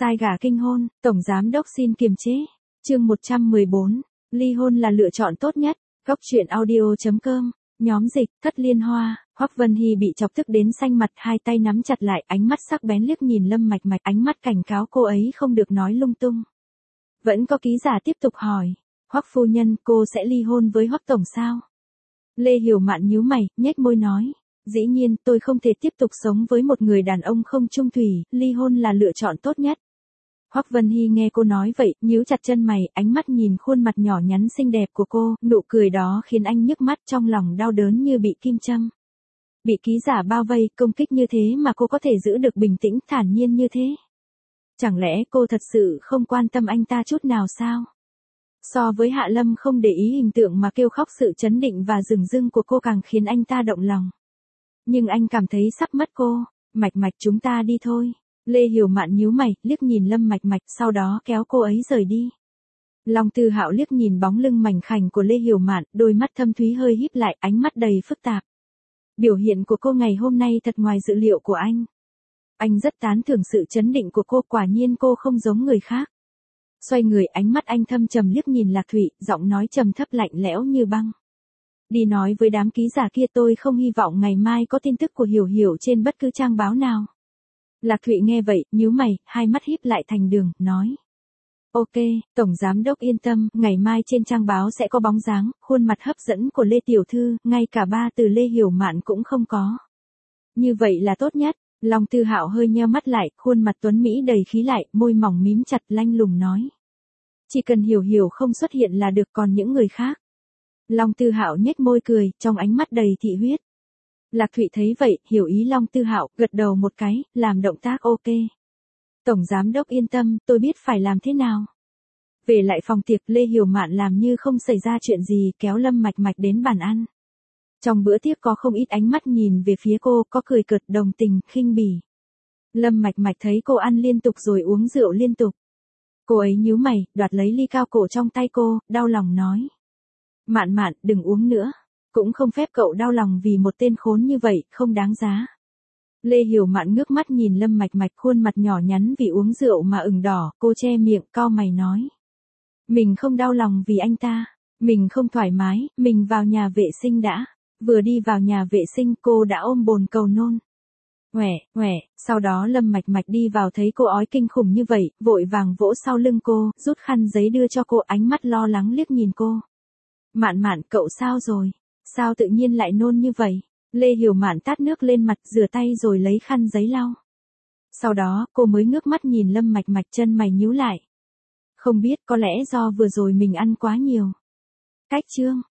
Sai gà kinh hôn, Tổng Giám Đốc xin kiềm chế. Chương 114, ly hôn là lựa chọn tốt nhất. Góc truyện audio.com, nhóm dịch, Thất Liên Hoa. Hoắc Vân Hy bị chọc tức đến xanh mặt, hai tay nắm chặt lại, ánh mắt sắc bén liếc nhìn Lâm Mạch Mạch, ánh mắt cảnh cáo cô ấy không được nói lung tung. Vẫn có ký giả tiếp tục hỏi, Hoắc phu nhân, cô sẽ ly hôn với Hoắc tổng sao? Lê Hiểu Mạn nhíu mày, nhếch môi nói, dĩ nhiên, tôi không thể tiếp tục sống với một người đàn ông không chung thủy, ly hôn là lựa chọn tốt nhất. Hoắc Vân Hy nghe cô nói vậy, nhíu chặt chân mày, ánh mắt nhìn khuôn mặt nhỏ nhắn xinh đẹp của cô, nụ cười đó khiến anh nhức mắt, trong lòng đau đớn như bị kim châm. Bị ký giả bao vây, công kích như thế mà cô có thể giữ được bình tĩnh, thản nhiên như thế. Chẳng lẽ cô thật sự không quan tâm anh ta chút nào sao? So với Hạ Lâm không để ý hình tượng mà kêu khóc, sự chấn định và dửng dưng của cô càng khiến anh ta động lòng. Nhưng anh cảm thấy sắp mất cô. Mạch Mạch, chúng ta đi thôi. Lê Hiểu Mạn nhíu mày, liếc nhìn Lâm Mạch Mạch, sau đó kéo cô ấy rời đi. Long Tư Hạo liếc nhìn bóng lưng mảnh khảnh của Lê Hiểu Mạn, đôi mắt thâm thúy hơi híp lại, ánh mắt đầy phức tạp. Biểu hiện của cô ngày hôm nay thật ngoài dự liệu của anh. Anh rất tán thưởng sự chấn định của cô, quả nhiên cô không giống người khác. Xoay người, ánh mắt anh thâm trầm liếc nhìn Lạc Thụy, giọng nói trầm thấp lạnh lẽo như băng. Đi nói với đám ký giả kia, tôi không hy vọng ngày mai có tin tức của Hiểu Hiểu trên bất cứ trang báo nào. Lạc Thụy nghe vậy, nhíu mày, hai mắt híp lại thành đường, nói. Ok, Tổng Giám Đốc yên tâm, ngày mai trên trang báo sẽ có bóng dáng, khuôn mặt hấp dẫn của Lê Tiểu Thư, ngay cả ba từ Lê Hiểu Mạn cũng không có. Như vậy là tốt nhất. Long Tư Hạo hơi nheo mắt lại, khuôn mặt tuấn Mỹ đầy khí lại, môi mỏng mím chặt, lanh lùng nói. Chỉ cần Hiểu Hiểu không xuất hiện là được, còn những người khác. Long Tư Hạo nhếch môi cười, trong ánh mắt đầy thị huyết. Lạc Thụy thấy vậy, hiểu ý Long Tư Hạo, gật đầu một cái, làm động tác ok. Tổng Giám Đốc yên tâm, tôi biết phải làm thế nào. Về lại phòng tiệc, Lê Hiểu Mạn làm như không xảy ra chuyện gì, kéo Lâm Mạch Mạch đến bàn ăn. Trong bữa tiệc có không ít ánh mắt nhìn về phía cô, có cười cợt, đồng tình, khinh bỉ. Lâm Mạch Mạch thấy cô ăn liên tục rồi uống rượu liên tục. Cô ấy nhíu mày, đoạt lấy ly cao cổ trong tay cô, đau lòng nói. Mạn Mạn, đừng uống nữa. Cũng không phép cậu đau lòng vì một tên khốn như vậy, không đáng giá. Lê Hiểu Mạn ngước mắt nhìn Lâm Mạch Mạch, khuôn mặt nhỏ nhắn vì uống rượu mà ửng đỏ, cô che miệng, cau mày nói. Mình không đau lòng vì anh ta, mình không thoải mái, mình vào nhà vệ sinh đã. Vừa đi vào nhà vệ sinh cô đã ôm bồn cầu nôn. Ngoẻ, sau đó Lâm Mạch Mạch đi vào thấy cô ói kinh khủng như vậy, vội vàng vỗ sau lưng cô, rút khăn giấy đưa cho cô, ánh mắt lo lắng liếc nhìn cô. Mạn Mạn, cậu sao rồi? Sao tự nhiên lại nôn như vậy? Lê Hiểu Mạn tát nước lên mặt, rửa tay rồi lấy khăn giấy lau. Sau đó, cô mới ngước mắt nhìn Lâm Mạch Mạch, chân mày nhíu lại. Không biết, có lẽ do vừa rồi mình ăn quá nhiều. Cách chương